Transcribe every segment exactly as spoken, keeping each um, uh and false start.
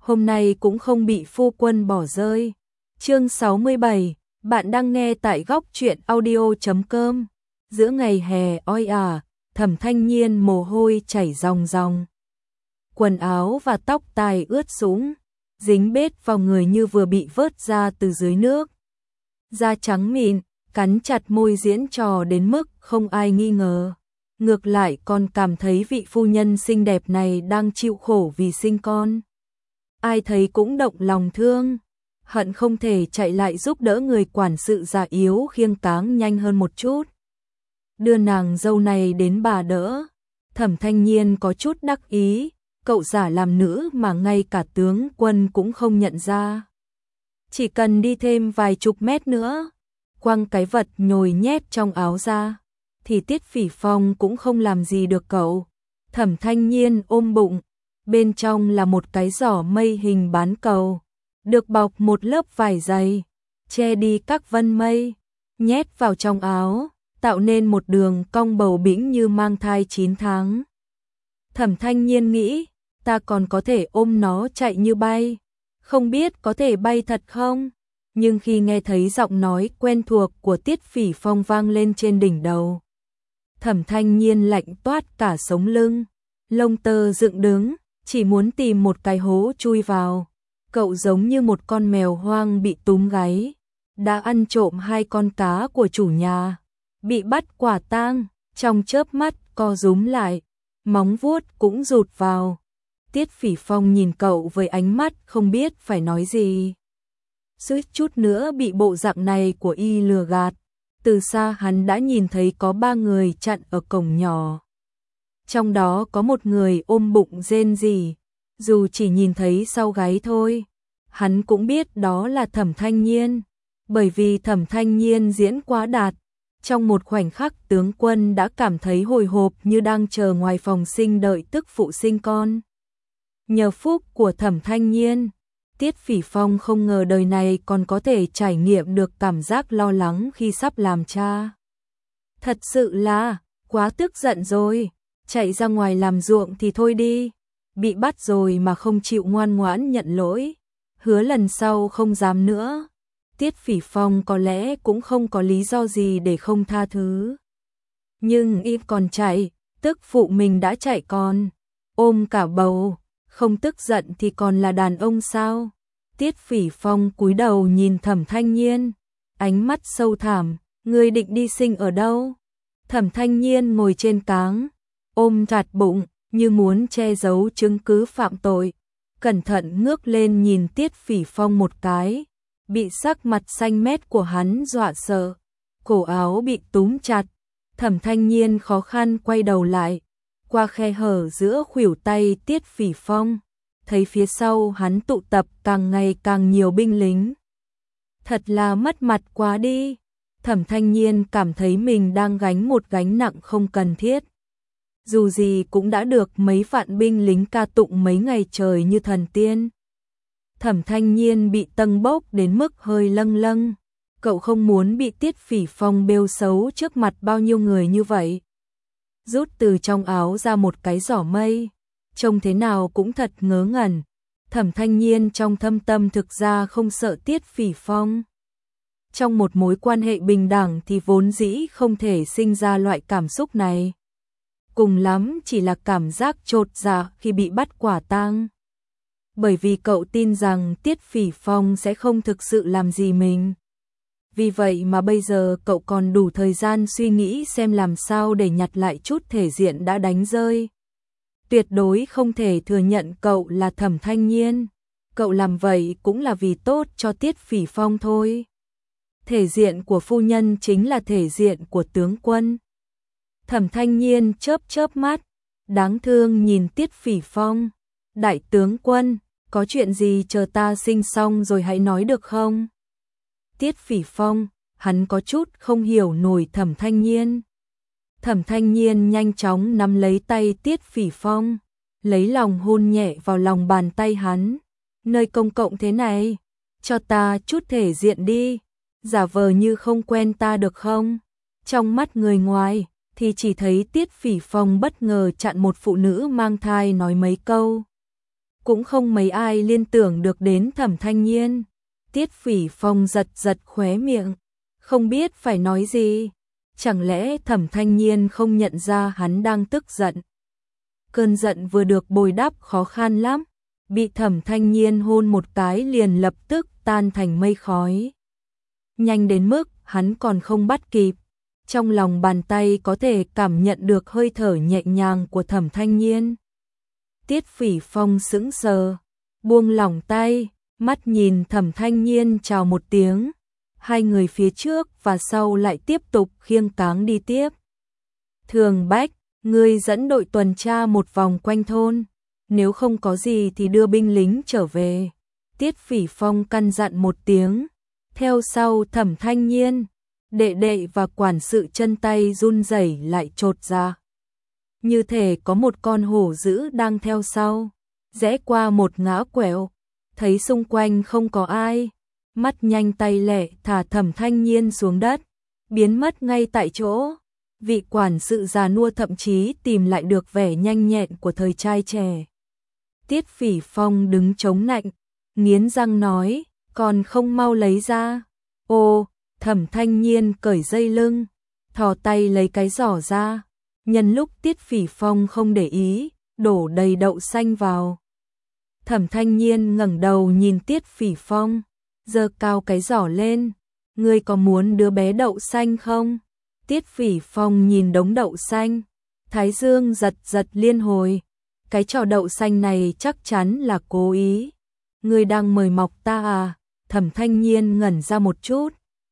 hôm nay cũng không bị phu quân bỏ rơi. Chương sáu mươi bảy, bạn đang nghe tại góc truyện audio chấm com. Giữa ngày hè oi ả, Thẩm Thanh Nhiên mồ hôi chảy ròng ròng. Quần áo và tóc tai ướt sũng, dính bết vào người như vừa bị vớt ra từ dưới nước. Da trắng mịn, cắn chặt môi diễn trò đến mức không ai nghi ngờ. Ngược lại còn cảm thấy vị phu nhân xinh đẹp này đang chịu khổ vì sinh con. Ai thấy cũng động lòng thương, hận không thể chạy lại giúp đỡ người quản sự già yếu khiêng cáng nhanh hơn một chút. Đưa nàng dâu này đến bà đỡ. Thẩm Thanh Nhiên có chút đắc ý, cậu giả làm nữ mà ngay cả tướng quân cũng không nhận ra. Chỉ cần đi thêm vài chục mét nữa, quăng cái vật nhồi nhét trong áo ra, thì Tiết Phỉ Phong cũng không làm gì được cậu. Thẩm Thanh Nhiên ôm bụng, bên trong là một cái giỏ mây hình bán cầu, được bọc một lớp vải dày, che đi các vân mây, nhét vào trong áo, tạo nên một đường cong bầu bĩnh như mang thai chín tháng. Thẩm Thanh Nhiên nghĩ, ta còn có thể ôm nó chạy như bay, không biết có thể bay thật không? Nhưng khi nghe thấy giọng nói quen thuộc của Tiết Phỉ Phong vang lên trên đỉnh đầu, Thẩm Thanh Nhiên lạnh toát cả sống lưng, lông tơ dựng đứng, chỉ muốn tìm một cái hố chui vào. Cậu giống như một con mèo hoang bị túm gáy, đã ăn trộm hai con cá của chủ nhà, bị bắt quả tang, trong chớp mắt co rúm lại, móng vuốt cũng rụt vào. Tiết Phỉ Phong nhìn cậu với ánh mắt không biết phải nói gì. Suýt chút nữa bị bộ dạng này của y lừa gạt. Từ xa hắn đã nhìn thấy có ba người chặn ở cổng nhỏ. Trong đó có một người ôm bụng rên rỉ, dù chỉ nhìn thấy sau gáy thôi, hắn cũng biết đó là Thẩm Thanh Nhiên, bởi vì Thẩm Thanh Nhiên diễn quá đạt. Trong một khoảnh khắc tướng quân đã cảm thấy hồi hộp như đang chờ ngoài phòng sinh đợi tức phụ sinh con. Nhờ phúc của Thẩm Thanh Nhiên, Tiết Phỉ Phong không ngờ đời này còn có thể trải nghiệm được cảm giác lo lắng khi sắp làm cha. Thật sự là, quá tức giận rồi, chạy ra ngoài làm ruộng thì thôi đi, bị bắt rồi mà không chịu ngoan ngoãn nhận lỗi, hứa lần sau không dám nữa. Tiết Phỉ Phong có lẽ cũng không có lý do gì để không tha thứ. Nhưng y còn chạy, tức phụ mình đã chạy còn, ôm cả bầu, không tức giận thì còn là đàn ông sao? Tiết Phỉ Phong cúi đầu nhìn Thẩm Thanh Nhiên, ánh mắt sâu thẳm, ngươi định đi sinh ở đâu? Thẩm Thanh Nhiên ngồi trên cáng, ôm chặt bụng, như muốn che giấu chứng cứ phạm tội, cẩn thận ngước lên nhìn Tiết Phỉ Phong một cái, bị sắc mặt xanh mét của hắn dọa sợ, cổ áo bị túm chặt. Thẩm Thanh Nhiên khó khăn quay đầu lại, qua khe hở giữa khuỷu tay Tiết Phỉ Phong, thấy phía sau hắn tụ tập càng ngày càng nhiều binh lính. Thật là mất mặt quá đi. Thẩm Thanh Nhiên cảm thấy mình đang gánh một gánh nặng không cần thiết. Dù gì cũng đã được mấy vạn binh lính ca tụng mấy ngày trời như thần tiên. Thẩm Thanh Nhiên bị tâng bốc đến mức hơi lâng lâng. Cậu không muốn bị Tiết Phỉ Phong bêu xấu trước mặt bao nhiêu người như vậy. Rút từ trong áo ra một cái giỏ mây, trông thế nào cũng thật ngớ ngẩn. Thẩm Thanh Nhiên trong thâm tâm thực ra không sợ Tiết Phỉ Phong. Trong một mối quan hệ bình đẳng thì vốn dĩ không thể sinh ra loại cảm xúc này. Cùng lắm chỉ là cảm giác chột dạ khi bị bắt quả tang. Bởi vì cậu tin rằng Tiết Phỉ Phong sẽ không thực sự làm gì mình. Vì vậy mà bây giờ cậu còn đủ thời gian suy nghĩ xem làm sao để nhặt lại chút thể diện đã đánh rơi. Tuyệt đối không thể thừa nhận cậu là Thẩm Thanh Nhiên. Cậu làm vậy cũng là vì tốt cho Tiết Phỉ Phong thôi. Thể diện của phu nhân chính là thể diện của tướng quân. Thẩm Thanh Nhiên chớp chớp mắt, đáng thương nhìn Tiết Phỉ Phong. Đại tướng quân, có chuyện gì chờ ta sinh xong rồi hãy nói được không? Tiết Phỉ Phong, hắn có chút không hiểu nổi Thẩm Thanh Nhiên. Thẩm Thanh Nhiên nhanh chóng nắm lấy tay Tiết Phỉ Phong, lấy lòng hôn nhẹ vào lòng bàn tay hắn. Nơi công cộng thế này, cho ta chút thể diện đi, giả vờ như không quen ta được không? Trong mắt người ngoài, thì chỉ thấy Tiết Phỉ Phong bất ngờ chặn một phụ nữ mang thai nói mấy câu. cũng không mấy ai liên tưởng được đến Thẩm Thanh Nhiên. Tiết Phỉ Phong giật giật khóe miệng, không biết phải nói gì. Chẳng lẽ Thẩm Thanh Nhiên không nhận ra hắn đang tức giận? Cơn giận vừa được bồi đắp khó khăn lắm, bị Thẩm Thanh Nhiên hôn một cái liền lập tức tan thành mây khói. Nhanh đến mức hắn còn không bắt kịp, trong lòng bàn tay có thể cảm nhận được hơi thở nhẹ nhàng của Thẩm Thanh Nhiên. Tiết Phỉ Phong sững sờ, buông lỏng tay, mắt nhìn Thẩm Thanh Nhiên chào một tiếng. Hai người phía trước và sau lại tiếp tục khiêng cáng đi tiếp. Thường Bách, ngươi dẫn đội tuần tra một vòng quanh thôn, nếu không có gì thì đưa binh lính trở về. Tiết Phỉ Phong căn dặn một tiếng, theo sau Thẩm Thanh Nhiên, đệ đệ và quản sự chân tay run rẩy lại chột ra. Như thể có một con hổ dữ đang theo sau, rẽ qua một ngã quẹo, thấy xung quanh không có ai. Mắt nhanh tay lẹ thả Thẩm Thanh Nhiên xuống đất, biến mất ngay tại chỗ. Vị quản sự già nua thậm chí tìm lại được vẻ nhanh nhẹn của thời trai trẻ. Tiết Phỉ Phong đứng chống nạnh, nghiến răng nói, còn không mau lấy ra. Ô, Thẩm Thanh Nhiên cởi dây lưng, thò tay lấy cái giỏ ra. Nhân lúc Tiết Phỉ Phong không để ý, đổ đầy đậu xanh vào. Thẩm Thanh Nhiên ngẩng đầu nhìn Tiết Phỉ Phong, giơ cao cái giỏ lên, ngươi có muốn đứa bé đậu xanh không? Tiết Phỉ Phong nhìn đống đậu xanh, thái dương giật giật liên hồi, cái trò đậu xanh này chắc chắn là cố ý. Ngươi đang mời mọc ta à? Thẩm Thanh Nhiên ngẩn ra một chút.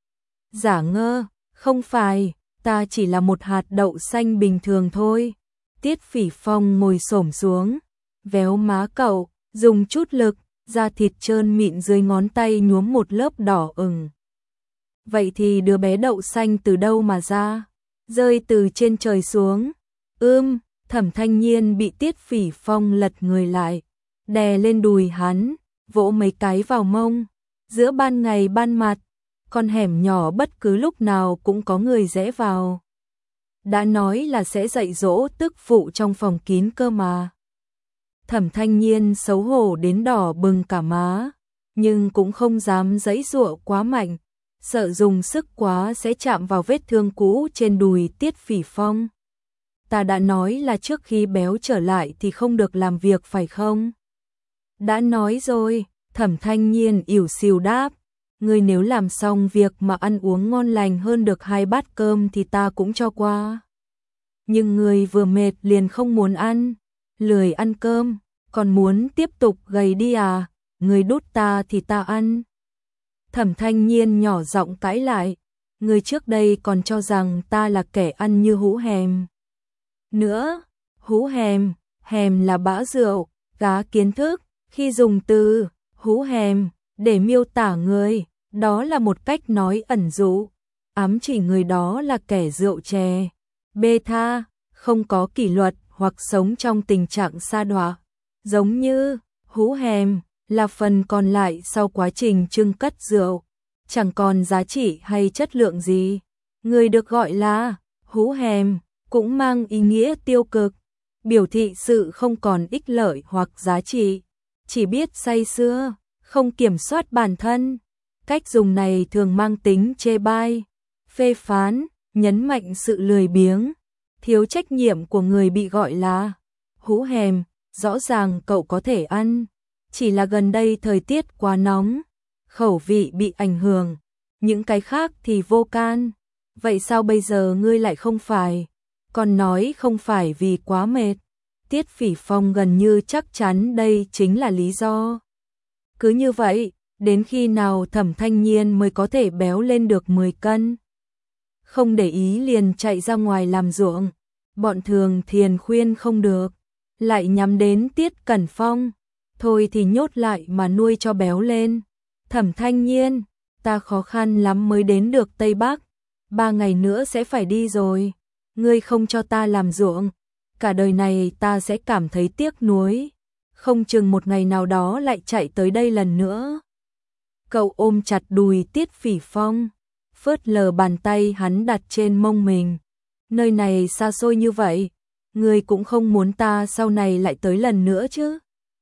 Giả ngơ, không phải, ta chỉ là một hạt đậu xanh bình thường thôi. Tiết Phỉ Phong ngồi xổm xuống, véo má cậu, dùng chút lực, da thịt trơn mịn dưới ngón tay nhuốm một lớp đỏ ửng. Vậy thì đứa bé đậu xanh từ đâu mà ra? Rơi từ trên trời xuống. Ưm, Thẩm Thanh Nhiên bị Tiết Phỉ Phong lật người lại, đè lên đùi hắn, vỗ mấy cái vào mông. Giữa ban ngày ban mặt, con hẻm nhỏ bất cứ lúc nào cũng có người rẽ vào. Đã nói là sẽ dạy dỗ tức phụ trong phòng kín cơ mà. Thẩm Thanh Nhiên xấu hổ đến đỏ bừng cả má, nhưng cũng không dám giãy giụa quá mạnh, sợ dùng sức quá sẽ chạm vào vết thương cũ trên đùi Tiết Phỉ Phong. Ta đã nói là trước khi béo trở lại thì không được làm việc phải không? Đã nói rồi, Thẩm Thanh Nhiên ỉu xìu đáp, ngươi nếu làm xong việc mà ăn uống ngon lành hơn được hai bát cơm thì ta cũng cho qua. Nhưng ngươi vừa mệt liền không muốn ăn, lười ăn cơm, còn muốn tiếp tục gầy đi à? Ngươi đút ta thì ta ăn. Thẩm Thanh Nhiên nhỏ giọng cãi lại, ngươi trước đây còn cho rằng ta là kẻ ăn như hũ hèm. Nữa, hũ hèm, hèm là bã rượu, gá kiến thức, khi dùng từ hũ hèm để miêu tả người, đó là một cách nói ẩn dụ, ám chỉ người đó là kẻ rượu chè, bê tha, không có kỷ luật hoặc sống trong tình trạng sa đọa. Giống như hũ hèm là phần còn lại sau quá trình trưng cất rượu, chẳng còn giá trị hay chất lượng gì. Người được gọi là hũ hèm cũng mang ý nghĩa tiêu cực, biểu thị sự không còn ích lợi hoặc giá trị, chỉ biết say sưa, không kiểm soát bản thân. Cách dùng này thường mang tính chê bai, phê phán, nhấn mạnh sự lười biếng, thiếu trách nhiệm của người bị gọi là hũ hèm. Rõ ràng cậu có thể ăn, chỉ là gần đây thời tiết quá nóng, khẩu vị bị ảnh hưởng, những cái khác thì vô can. Vậy sao bây giờ ngươi lại không phải? Còn nói không phải vì quá mệt. Tiết Phỉ Phong gần như chắc chắn đây chính là lý do. Cứ như vậy, đến khi nào Thẩm Thanh Nhiên mới có thể béo lên được mười cân? Không để ý liền chạy ra ngoài làm ruộng, bọn Thường Thiền khuyên không được, lại nhắm đến Tiết Cẩn Phong, thôi thì nhốt lại mà nuôi cho béo lên. Thẩm Thanh Nhiên, ta khó khăn lắm mới đến được Tây Bắc, ba ngày nữa sẽ phải đi rồi, ngươi không cho ta làm ruộng, cả đời này ta sẽ cảm thấy tiếc nuối, không chừng một ngày nào đó lại chạy tới đây lần nữa. Cậu ôm chặt đùi Tiết Phỉ Phong, phớt lờ bàn tay hắn đặt trên mông mình. Nơi này xa xôi như vậy, ngươi cũng không muốn ta sau này lại tới lần nữa chứ?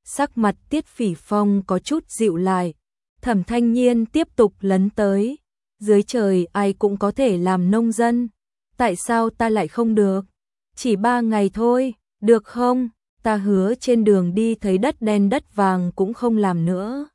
Sắc mặt Tiết Phỉ Phong có chút dịu lại. Thẩm Thanh Nhiên tiếp tục lấn tới. Dưới trời ai cũng có thể làm nông dân. Tại sao ta lại không được? Chỉ ba ngày thôi, được không? Ta hứa trên đường đi thấy đất đen đất vàng cũng không làm nữa.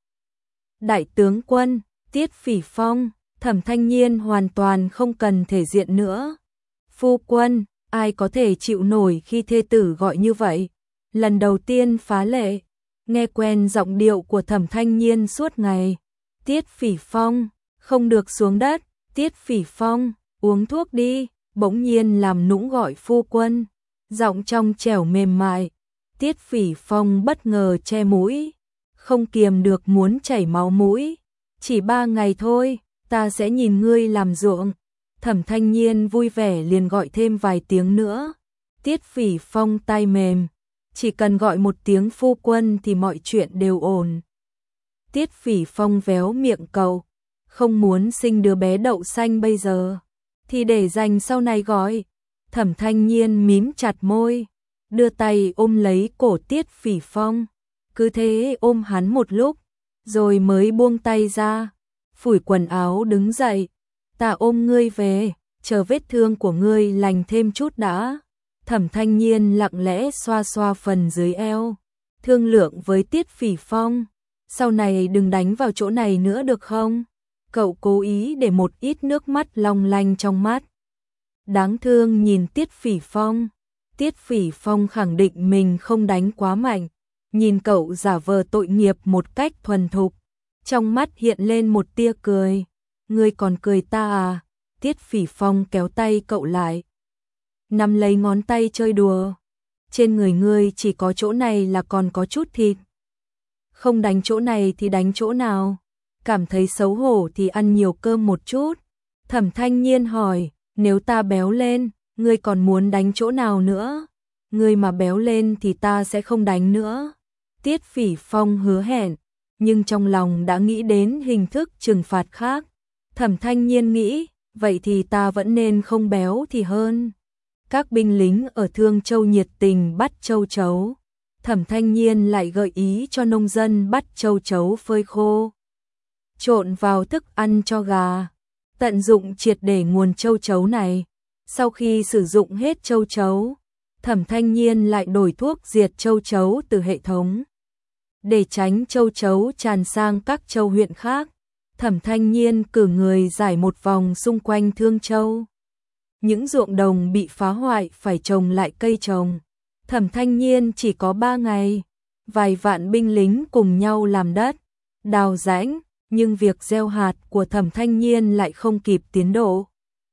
Đại tướng quân, Tiết Phỉ Phong, Thẩm Thanh Nhiên hoàn toàn không cần thể diện nữa. Phu quân, ai có thể chịu nổi khi thê tử gọi như vậy? Lần đầu tiên phá lệ, nghe quen giọng điệu của Thẩm Thanh Nhiên suốt ngày. Tiết Phỉ Phong, không được xuống đất. Tiết Phỉ Phong, uống thuốc đi. Bỗng nhiên làm nũng gọi phu quân, giọng trong trẻo mềm mại. Tiết Phỉ Phong bất ngờ che mũi, không kiềm được muốn chảy máu mũi. Chỉ ba ngày thôi, ta sẽ nhìn ngươi làm ruộng. Thẩm Thanh Nhiên vui vẻ liền gọi thêm vài tiếng nữa. Tiết Phỉ Phong tai mềm, chỉ cần gọi một tiếng phu quân thì mọi chuyện đều ổn. Tiết Phỉ Phong véo miệng cậu, không muốn sinh đứa bé đậu xanh bây giờ, thì để dành sau này gọi. Thẩm Thanh Nhiên mím chặt môi, đưa tay ôm lấy cổ Tiết Phỉ Phong, cứ thế ôm hắn một lúc, rồi mới buông tay ra, phủi quần áo đứng dậy. Ta ôm ngươi về, chờ vết thương của ngươi lành thêm chút đã. Thẩm Thanh Nhiên lặng lẽ xoa xoa phần dưới eo, thương lượng với Tiết Phỉ Phong, sau này đừng đánh vào chỗ này nữa được không? Cậu cố ý để một ít nước mắt long lanh trong mắt. Đáng thương nhìn Tiết Phỉ Phong. Tiết Phỉ Phong khẳng định mình không đánh quá mạnh, nhìn cậu giả vờ tội nghiệp một cách thuần thục, trong mắt hiện lên một tia cười. Ngươi còn cười ta à? Tiết Phỉ Phong kéo tay cậu lại, nắm lấy ngón tay chơi đùa. Trên người ngươi chỉ có chỗ này là còn có chút thịt. Không đánh chỗ này thì đánh chỗ nào? Cảm thấy xấu hổ thì ăn nhiều cơm một chút. Thẩm Thanh Nhiên hỏi, nếu ta béo lên, ngươi còn muốn đánh chỗ nào nữa? Ngươi mà béo lên thì ta sẽ không đánh nữa. Tiết Phỉ Phong hứa hẹn, nhưng trong lòng đã nghĩ đến hình thức trừng phạt khác. Thẩm Thanh Nhiên nghĩ, vậy thì ta vẫn nên không béo thì hơn. Các binh lính ở Thương Châu nhiệt tình bắt châu chấu. Thẩm Thanh Nhiên lại gợi ý cho nông dân bắt châu chấu phơi khô, trộn vào thức ăn cho gà, tận dụng triệt để nguồn châu chấu này. Sau khi sử dụng hết châu chấu, Thẩm Thanh Nhiên lại đổi thuốc diệt châu chấu từ hệ thống. Để tránh châu chấu tràn sang các châu huyện khác, Thẩm Thanh Nhiên cử người rải một vòng xung quanh Thương Châu. Những ruộng đồng bị phá hoại phải trồng lại cây trồng. Thẩm Thanh Nhiên chỉ có ba ngày, vài vạn binh lính cùng nhau làm đất, đào rãnh, nhưng việc gieo hạt của Thẩm Thanh Nhiên lại không kịp tiến độ.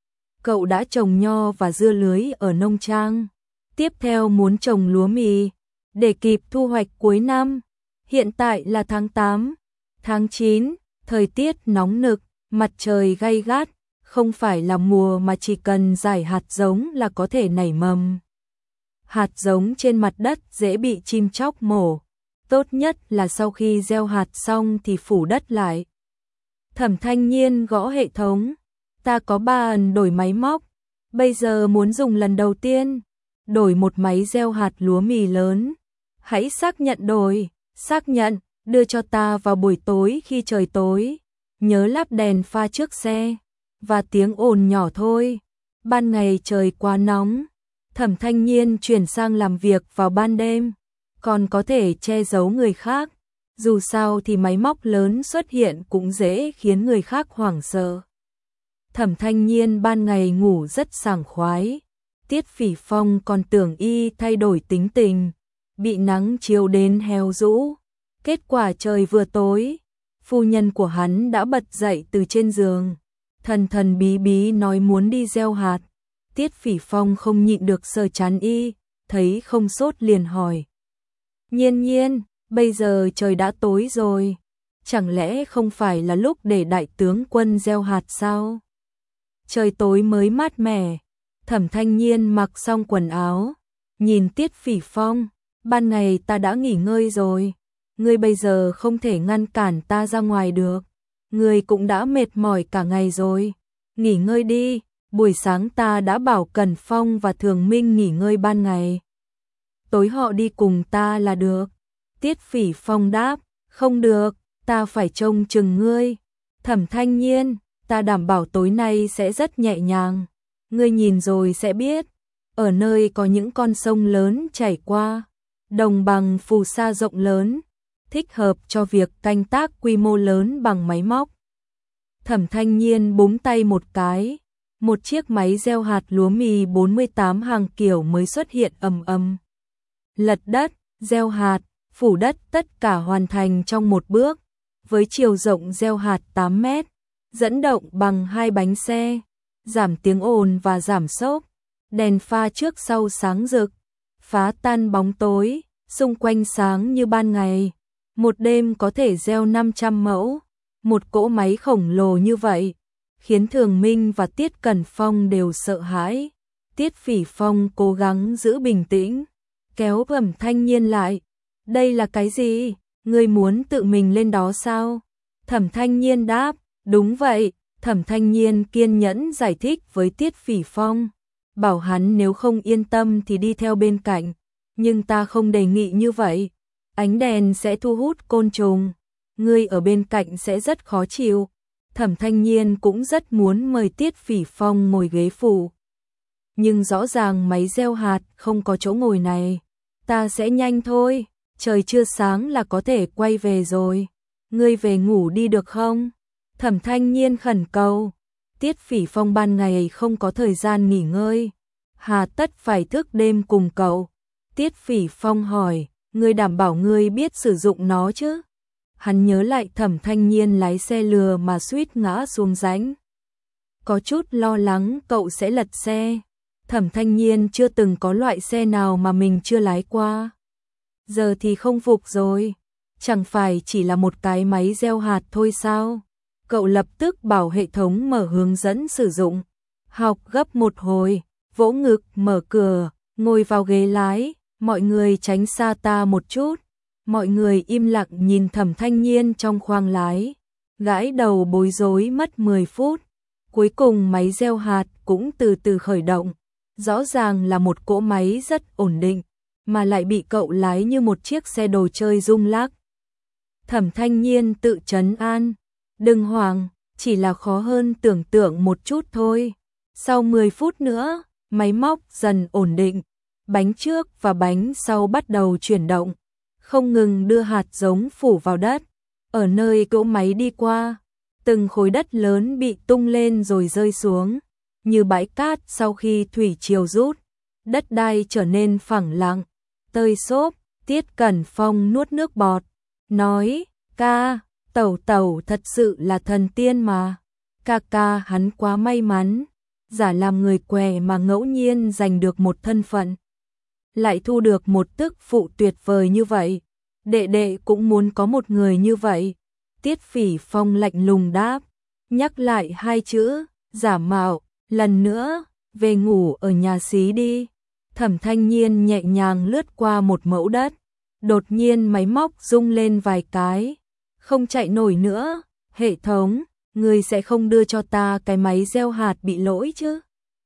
Cậu đã trồng nho và dưa lưới ở nông trang, tiếp theo muốn trồng lúa mì, để kịp thu hoạch cuối năm. Hiện tại là tháng tám, tháng chín, thời tiết nóng nực, mặt trời gay gắt, không phải là mùa mà chỉ cần rải hạt giống là có thể nảy mầm. Hạt giống trên mặt đất dễ bị chim chóc mổ, tốt nhất là sau khi gieo hạt xong thì phủ đất lại. Thẩm Thanh Nhiên gõ hệ thống, ta có ba ẩn đổi máy móc, bây giờ muốn dùng lần đầu tiên, đổi một máy gieo hạt lúa mì lớn. Hãy xác nhận đổi, xác nhận, đưa cho ta vào buổi tối khi trời tối, nhớ lắp đèn pha trước xe, và tiếng ồn nhỏ thôi, ban ngày trời quá nóng. Thẩm Thanh Nhiên chuyển sang làm việc vào ban đêm, còn có thể che giấu người khác, dù sao thì máy móc lớn xuất hiện cũng dễ khiến người khác hoảng sợ. Thẩm Thanh Nhiên ban ngày ngủ rất sảng khoái, Tiết Phỉ Phong còn tưởng y thay đổi tính tình, bị nắng chiếu đến héo rũ. Kết quả trời vừa tối, phu nhân của hắn đã bật dậy từ trên giường, thần thần bí bí nói muốn đi gieo hạt. Tiết Phỉ Phong không nhịn được sờ chán y, thấy không sốt liền hỏi. Nhiên Nhiên, bây giờ trời đã tối rồi, chẳng lẽ không phải là lúc để đại tướng quân gieo hạt sao? Trời tối mới mát mẻ. Thẩm Thanh Nhiên mặc xong quần áo, nhìn Tiết Phỉ Phong, ban ngày ta đã nghỉ ngơi rồi, ngươi bây giờ không thể ngăn cản ta ra ngoài được, ngươi cũng đã mệt mỏi cả ngày rồi, nghỉ ngơi đi. Buổi sáng ta đã bảo Cần Phong và Thường Minh nghỉ ngơi ban ngày, tối họ đi cùng ta là được. Tiết Phỉ Phong đáp, không được, ta phải trông chừng ngươi. Thẩm Thanh Nhiên, ta đảm bảo tối nay sẽ rất nhẹ nhàng. Ngươi nhìn rồi sẽ biết. Ở nơi có những con sông lớn chảy qua, đồng bằng phù sa rộng lớn, thích hợp cho việc canh tác quy mô lớn bằng máy móc. Thẩm Thanh Nhiên búng tay một cái, một chiếc máy gieo hạt lúa mì bốn mươi tám hàng kiểu mới xuất hiện ầm ầm. Lật đất, gieo hạt, phủ đất tất cả hoàn thành trong một bước, với chiều rộng gieo hạt tám mét, dẫn động bằng hai bánh xe, giảm tiếng ồn và giảm xốc, đèn pha trước sau sáng rực, phá tan bóng tối, xung quanh sáng như ban ngày. Một đêm có thể gieo năm trăm mẫu, một cỗ máy khổng lồ như vậy, khiến Thường Minh và Tiết Cẩn Phong đều sợ hãi. Tiết Phỉ Phong cố gắng giữ bình tĩnh, kéo Thẩm Thanh Nhiên lại. Đây là cái gì? Ngươi muốn tự mình lên đó sao? Thẩm Thanh Nhiên đáp, đúng vậy. Thẩm Thanh Nhiên kiên nhẫn giải thích với Tiết Phỉ Phong, bảo hắn nếu không yên tâm thì đi theo bên cạnh, nhưng ta không đề nghị như vậy. Ánh đèn sẽ thu hút côn trùng, ngươi ở bên cạnh sẽ rất khó chịu. Thẩm Thanh Nhiên cũng rất muốn mời Tiết Phỉ Phong ngồi ghế phụ, nhưng rõ ràng máy gieo hạt không có chỗ ngồi này. Ta sẽ nhanh thôi, trời chưa sáng là có thể quay về rồi. Ngươi về ngủ đi được không? Thẩm Thanh Nhiên khẩn cầu. Tiết Phỉ Phong ban ngày không có thời gian nghỉ ngơi, hà tất phải thức đêm cùng cậu. Tiết Phỉ Phong hỏi, ngươi đảm bảo ngươi biết sử dụng nó chứ? Hắn nhớ lại Thẩm Thanh Nhiên lái xe lừa mà suýt ngã xuống rãnh, có chút lo lắng cậu sẽ lật xe. Thẩm Thanh Nhiên chưa từng có loại xe nào mà mình chưa lái qua. Giờ thì không phục rồi, chẳng phải chỉ là một cái máy gieo hạt thôi sao? Cậu lập tức bảo hệ thống mở hướng dẫn sử dụng. Học gấp một hồi, vỗ ngực mở cửa, ngồi vào ghế lái, mọi người tránh xa ta một chút. Mọi người im lặng nhìn Thẩm Thanh Nhiên trong khoang lái, gãi đầu bối rối mất mười phút. Cuối cùng máy gieo hạt cũng từ từ khởi động. Rõ ràng là một cỗ máy rất ổn định, mà lại bị cậu lái như một chiếc xe đồ chơi rung lắc. Thẩm Thanh Nhiên tự trấn an, đừng hoảng, chỉ là khó hơn tưởng tượng một chút thôi. Sau mười phút nữa, máy móc dần ổn định, bánh trước và bánh sau bắt đầu chuyển động, không ngừng đưa hạt giống phủ vào đất. Ở nơi cỗ máy đi qua, từng khối đất lớn bị tung lên rồi rơi xuống, như bãi cát sau khi thủy triều rút, đất đai trở nên phẳng lặng, tơi xốp. Tiết Cẩn Phong nuốt nước bọt, nói, ca, Tẩu Tẩu thật sự là thần tiên mà. Ca ca hắn quá may mắn, giả làm người què mà ngẫu nhiên giành được một thân phận, lại thu được một tức phụ tuyệt vời như vậy. Đệ đệ cũng muốn có một người như vậy. Tiết Phỉ Phong lạnh lùng đáp, nhắc lại hai chữ, giả mạo, lần nữa, về ngủ ở nhà xí đi. Thẩm Thanh Nhiên nhẹ nhàng lướt qua một mẫu đất, đột nhiên máy móc rung lên vài cái, không chạy nổi nữa. Hệ thống, người sẽ không đưa cho ta cái máy gieo hạt bị lỗi chứ?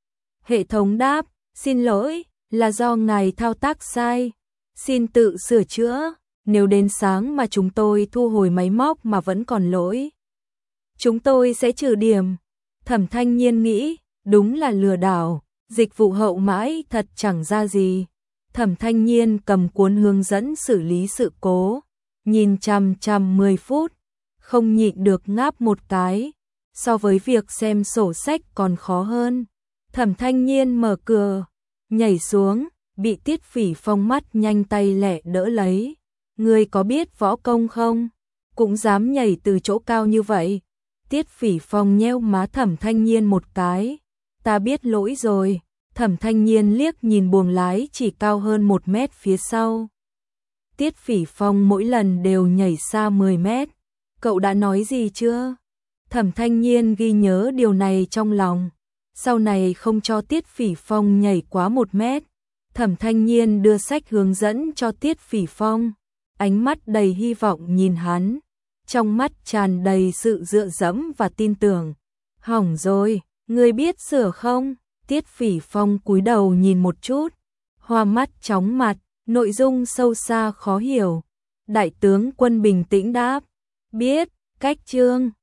Hệ thống đáp, xin lỗi, là do ngài thao tác sai, xin tự sửa chữa. Nếu đến sáng mà chúng tôi thu hồi máy móc mà vẫn còn lỗi, chúng tôi sẽ trừ điểm. Thẩm Thanh Nhiên nghĩ, đúng là lừa đảo, dịch vụ hậu mãi thật chẳng ra gì. Thẩm Thanh Nhiên cầm cuốn hướng dẫn xử lý sự cố, nhìn chằm chằm mười phút, không nhịn được ngáp một cái. So với việc xem sổ sách còn khó hơn. Thẩm Thanh Nhiên mở cửa, nhảy xuống, bị Tiết Phỉ Phong mắt nhanh tay lẹ đỡ lấy. Ngươi có biết võ công không? Cũng dám nhảy từ chỗ cao như vậy. Tiết Phỉ Phong nheo má Thẩm Thanh Nhiên một cái. Ta biết lỗi rồi. Thẩm Thanh Nhiên liếc nhìn buồng lái chỉ cao hơn một mét phía sau. Tiết Phỉ Phong mỗi lần đều nhảy xa mười mét. Cậu đã nói gì chưa? Thẩm Thanh Nhiên ghi nhớ điều này trong lòng. Sau này không cho Tiết Phỉ Phong nhảy quá một mét. Thẩm Thanh Nhiên đưa sách hướng dẫn cho Tiết Phỉ Phong. Ánh mắt đầy hy vọng nhìn hắn, trong mắt tràn đầy sự dựa dẫm và tin tưởng. Hỏng rồi, ngươi biết sửa không? Tiết Phỉ Phong cúi đầu nhìn một chút, hoa mắt chóng mặt, nội dung sâu xa khó hiểu. Đại tướng quân bình tĩnh đáp, biết, cách trương.